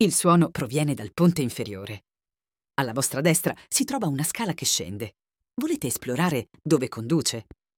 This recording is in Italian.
Il suono proviene dal ponte inferiore. Alla vostra destra si trova una scala che scende. Volete esplorare dove conduce?